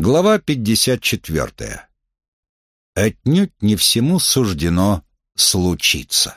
Глава 54. Отнюдь не всему суждено случиться.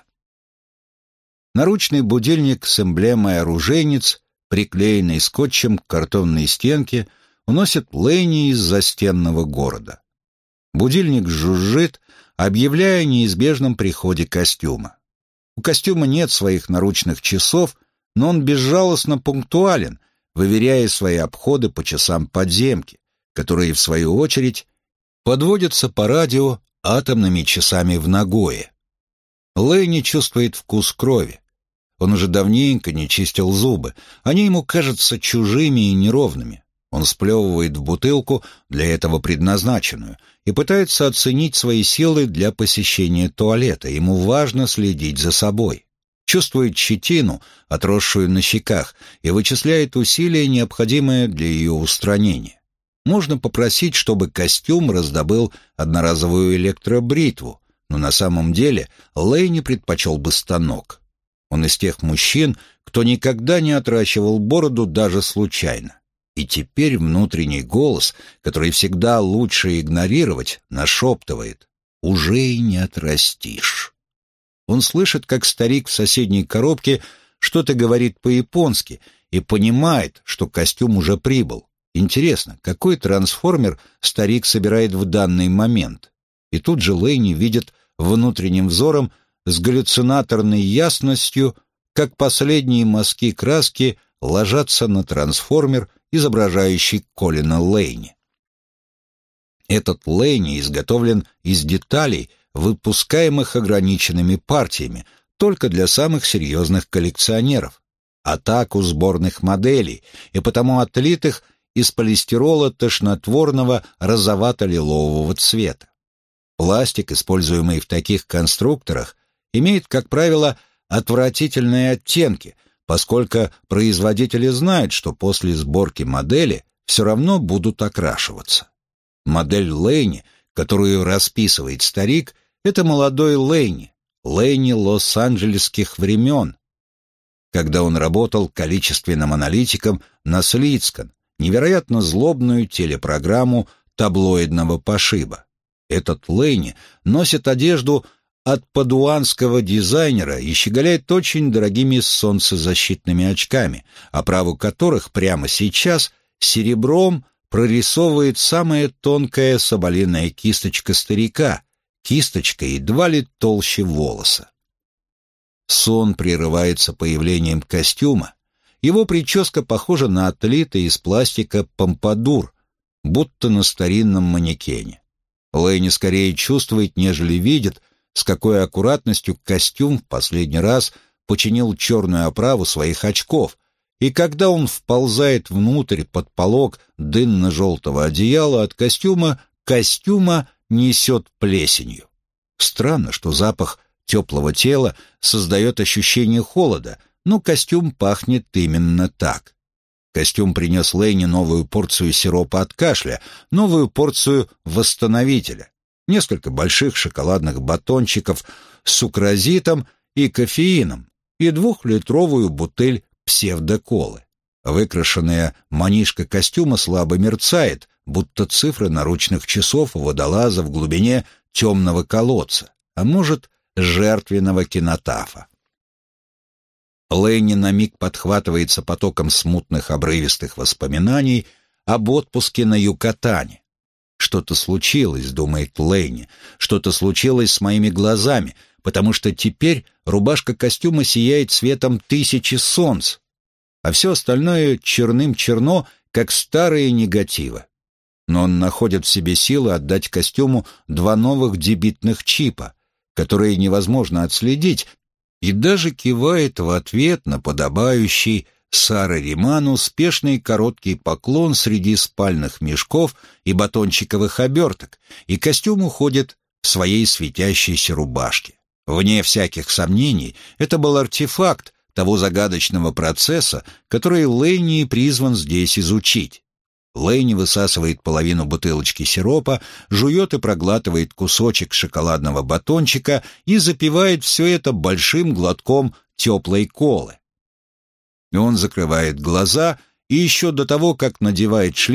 Наручный будильник с эмблемой оружейниц, приклеенный скотчем к картонной стенке, уносит Лэйни из застенного города. Будильник жужжит, объявляя о неизбежном приходе костюма. У костюма нет своих наручных часов, но он безжалостно пунктуален, выверяя свои обходы по часам подземки, которые, в свою очередь, подводятся по радио атомными часами в Нагое. Лэйни чувствует вкус крови. Он уже давненько не чистил зубы, они ему кажутся чужими и неровными. Он сплевывает в бутылку, для этого предназначенную, и пытается оценить свои силы для посещения туалета. Ему важно следить за собой. Чувствует щетину, отросшую на щеках, и вычисляет усилия, необходимые для ее устранения. Можно попросить, чтобы костюм раздобыл одноразовую электробритву, но на самом деле Лэйни предпочел бы станок. Он из тех мужчин, кто никогда не отращивал бороду даже случайно. И теперь внутренний голос, который всегда лучше игнорировать, нашептывает: «Уже и не отрастишь». Он слышит, как старик в соседней коробке что-то говорит по-японски и понимает, что костюм уже прибыл. Интересно, какой трансформер старик собирает в данный момент? И тут же Лэйни видит внутренним взором с галлюцинаторной ясностью, как последние мазки краски ложатся на трансформер, изображающий Колина Лэйни. Этот Лэйни изготовлен из деталей, выпускаемых ограниченными партиями, только для самых серьезных коллекционеров, а так у сборных моделей, и потому отлитых из полистирола тошнотворного розовато-лилового цвета. Пластик, используемый в таких конструкторах, имеет, как правило, отвратительные оттенки, поскольку производители знают, что после сборки модели все равно будут окрашиваться. Модель Лэйни, которую расписывает старик, это молодой Лэйни, Лэйни лос-анджелесских времен, когда он работал количественным аналитиком на Слицкан, невероятно злобную телепрограмму таблоидного пошиба. Этот Лэйни носит одежду от падуанского дизайнера и щеголяет очень дорогими солнцезащитными очками, оправу которых прямо сейчас серебром прорисовывает самая тонкая соболиная кисточка старика, кисточка едва ли толще волоса. Сон прерывается появлением костюма. Его прическа похожа на отлитый из пластика помпадур, будто на старинном манекене. Лэйни скорее чувствует, нежели видит, с какой аккуратностью костюм в последний раз починил черную оправу своих очков, и когда он вползает внутрь под полог дынно-желтого одеяла, от костюма несет плесенью. Странно, что запах теплого тела создает ощущение холода, но костюм пахнет именно так. Костюм принес Лэйни новую порцию сиропа от кашля, новую порцию восстановителя, несколько больших шоколадных батончиков с сукразитом и кофеином и 2-литровую бутыль псевдоколы. Выкрашенная манишка костюма слабо мерцает, будто цифры наручных часов у водолаза в глубине темного колодца, а может, жертвенного кинотафа. Лэйни на миг подхватывается потоком смутных обрывистых воспоминаний об отпуске на Юкатане. «Что-то случилось», — думает Лэйни, — «что-то случилось с моими глазами, потому что теперь рубашка костюма сияет светом 1000 солнц, а все остальное черным-черно, как старые негативы». Но он находит в себе силы отдать костюму 2 новых дебитных чипа, которые невозможно отследить, и даже кивает в ответ на подобающий Саре Риману спешный короткий поклон среди спальных мешков и батончиковых оберток, и костюм уходит в своей светящейся рубашке. Вне всяких сомнений, это был артефакт того загадочного процесса, который Лэйни призван здесь изучить. Лэйни высасывает половину бутылочки сиропа, жует и проглатывает кусочек шоколадного батончика и запивает все это большим глотком теплой колы. И он закрывает глаза, и еще до того, как надевает шлем,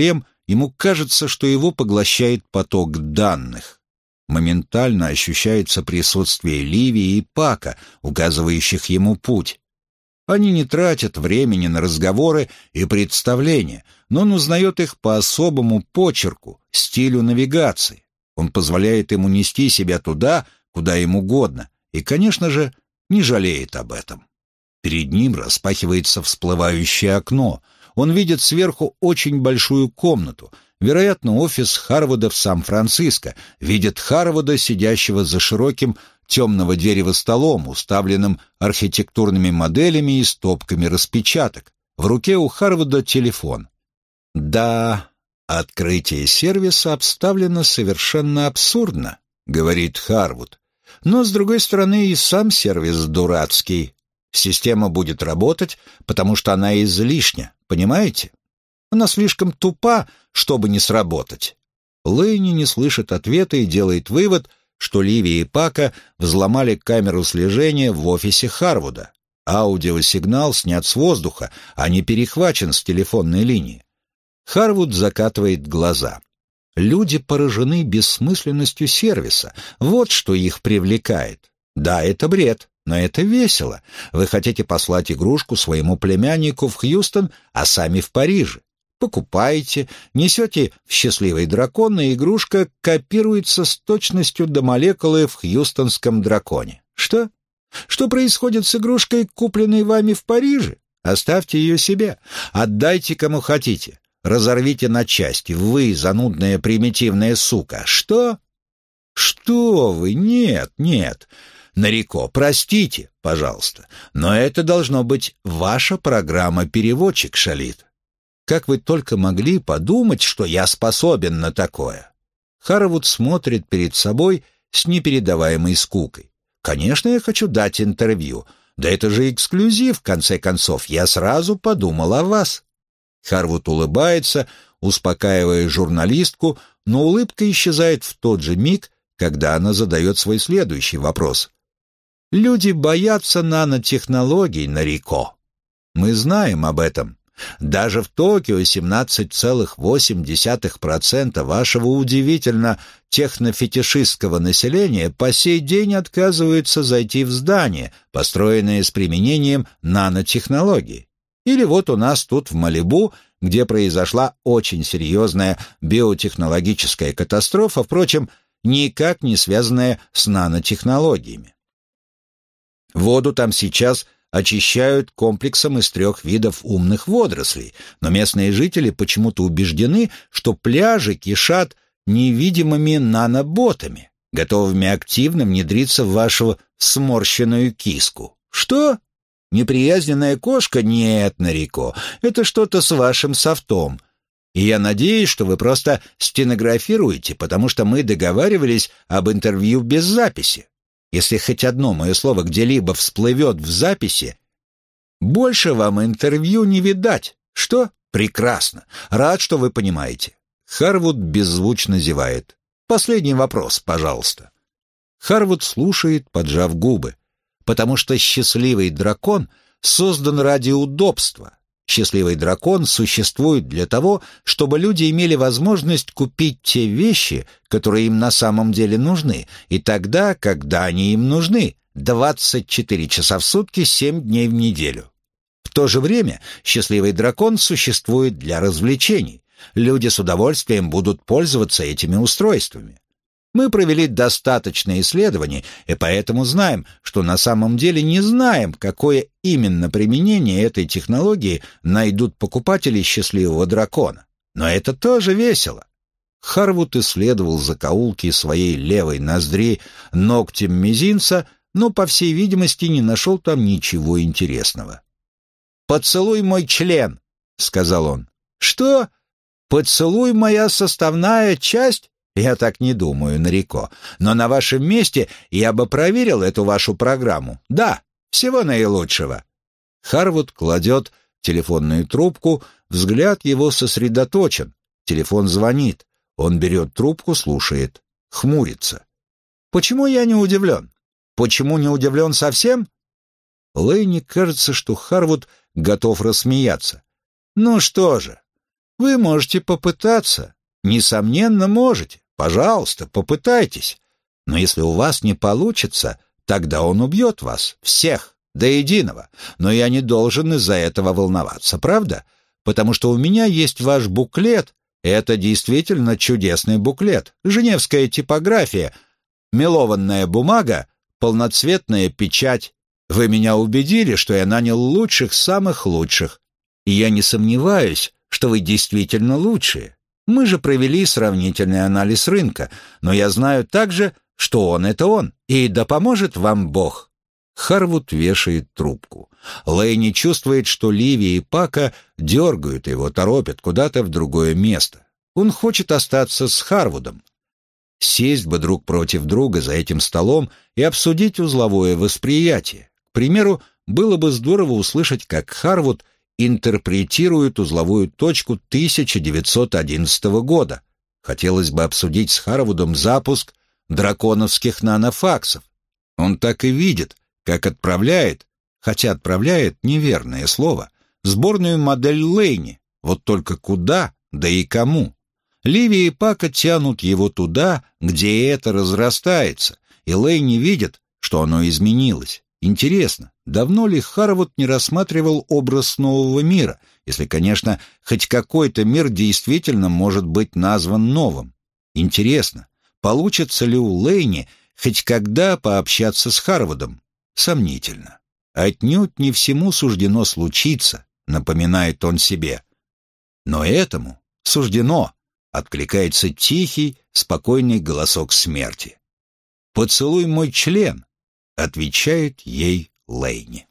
ему кажется, что его поглощает поток данных. Моментально ощущается присутствие Ливии и Пака, указывающих ему путь. Они не тратят времени на разговоры и представления, но он узнает их по особому почерку, стилю навигации. Он позволяет ему нести себя туда, куда им угодно, и, конечно же, не жалеет об этом. Перед ним распахивается всплывающее окно. Он видит сверху очень большую комнату, вероятно, офис Харвуда в Сан-Франциско, видит Харвуда, сидящего за широким темного дерева столом, уставленным архитектурными моделями и стопками распечаток. В руке у Харвуда телефон. «Да, открытие сервиса обставлено совершенно абсурдно», — говорит Харвуд. «Но, с другой стороны, и сам сервис дурацкий. Система будет работать, потому что она излишня, понимаете? Она слишком тупа, чтобы не сработать». Лэйни не слышит ответа и делает вывод, что Ливия и Пака взломали камеру слежения в офисе Харвуда. Аудиосигнал снят с воздуха, а не перехвачен с телефонной линии. Харвуд закатывает глаза. Люди поражены бессмысленностью сервиса. Вот что их привлекает. Да, это бред, но это весело. Вы хотите послать игрушку своему племяннику в Хьюстон, а сами в Париже. Покупаете, несете в «Счастливый дракон», и игрушка копируется с точностью до молекулы в хьюстонском драконе. Что? Что происходит с игрушкой, купленной вами в Париже? Оставьте ее себе. Отдайте кому хотите. Разорвите на части. Вы, занудная примитивная сука. Что? Что вы? Нет, нет. Нарико, простите, пожалуйста, но это должно быть ваша программа-переводчик, Шалит. Как вы только могли подумать, что я способен на такое?» Харвуд смотрит перед собой с непередаваемой скукой. «Конечно, я хочу дать интервью. Да это же эксклюзив, в конце концов. Я сразу подумал о вас». Харвуд улыбается, успокаивая журналистку, но улыбка исчезает в тот же миг, когда она задает свой следующий вопрос. «Люди боятся нанотехнологий, Нарико. Мы знаем об этом. Даже в Токио 17,8% вашего удивительно технофетишистского населения по сей день отказываются зайти в здание, построенное с применением нанотехнологий. Или вот у нас тут в Малибу, где произошла очень серьезная биотехнологическая катастрофа, впрочем, никак не связанная с нанотехнологиями. Воду там сейчас очищают комплексом из 3 видов умных водорослей, но местные жители почему-то убеждены, что пляжи кишат невидимыми наноботами, готовыми активно внедриться в вашу сморщенную киску. Что? Неприязненная кошка? Нет, Нарико, это что-то с вашим софтом. И я надеюсь, что вы просто стенографируете, потому что мы договаривались об интервью без записи. Если хоть одно мое слово где-либо всплывет в записи, больше вам интервью не видать. Что? Прекрасно. Рад, что вы понимаете. Харвуд беззвучно зевает. Последний вопрос, пожалуйста. Харвуд слушает, поджав губы. Потому что «Счастливый дракон» создан ради удобства. «Счастливый дракон» существует для того, чтобы люди имели возможность купить те вещи, которые им на самом деле нужны, и тогда, когда они им нужны, 24 часа в сутки, 7 дней в неделю. В то же время «Счастливый дракон» существует для развлечений. Люди с удовольствием будут пользоваться этими устройствами. Мы провели достаточно исследований, и поэтому знаем, что на самом деле не знаем, какое именно применение этой технологии найдут покупатели «Счастливого дракона». Но это тоже весело. Харвуд исследовал закоулки своей левой ноздри ногтем мизинца, но, по всей видимости, не нашел там ничего интересного. «Поцелуй мой член», — сказал он. «Что? Поцелуй моя составная часть?» «Я так не думаю, Нарико, но на вашем месте я бы проверил эту вашу программу. Да, всего наилучшего». Харвуд кладет телефонную трубку, взгляд его сосредоточен. Телефон звонит. Он берет трубку, слушает, хмурится. «Почему я не удивлен? Почему не удивлен совсем?» Лэйни кажется, что Харвуд готов рассмеяться. «Ну что же, Вы можете попытаться. Несомненно, можете. Пожалуйста, попытайтесь. Но если у вас не получится, тогда он убьет вас, всех, до единого. Но я не должен из-за этого волноваться, правда? Потому что у меня есть ваш буклет. Это действительно чудесный буклет. Женевская типография, мелованная бумага, полноцветная печать. Вы меня убедили, что я нанял лучших самых лучших. И я не сомневаюсь, что вы действительно лучшие. Мы же провели сравнительный анализ рынка, но я знаю также, что он — это он, и да поможет вам Бог». Харвуд вешает трубку. Лэйни чувствует, что Ливи и Пака дергают его, торопят куда-то в другое место. Он хочет остаться с Харвудом. Сесть бы друг против друга за этим столом и обсудить узловое восприятие. К примеру, было бы здорово услышать, как Харвуд интерпретирует узловую точку 1911 года. Хотелось бы обсудить с Харвудом запуск драконовских нанофаксов. Он так и видит, как отправляет, хотя отправляет неверное слово, сборную модель Лэйни. Вот только куда, да и кому? Ливи и Пака тянут его туда, где это разрастается, и Лэйни видит, что оно изменилось. Интересно, давно ли Харвуд не рассматривал образ нового мира, если, конечно, хоть какой-то мир действительно может быть назван новым? Интересно, получится ли у Лэйни хоть когда пообщаться с Харвудом? Сомнительно. Отнюдь не всему суждено случиться, напоминает он себе. Но этому суждено, откликается тихий, спокойный голосок смерти. «Поцелуй мой член», — отвечает ей Лэйни.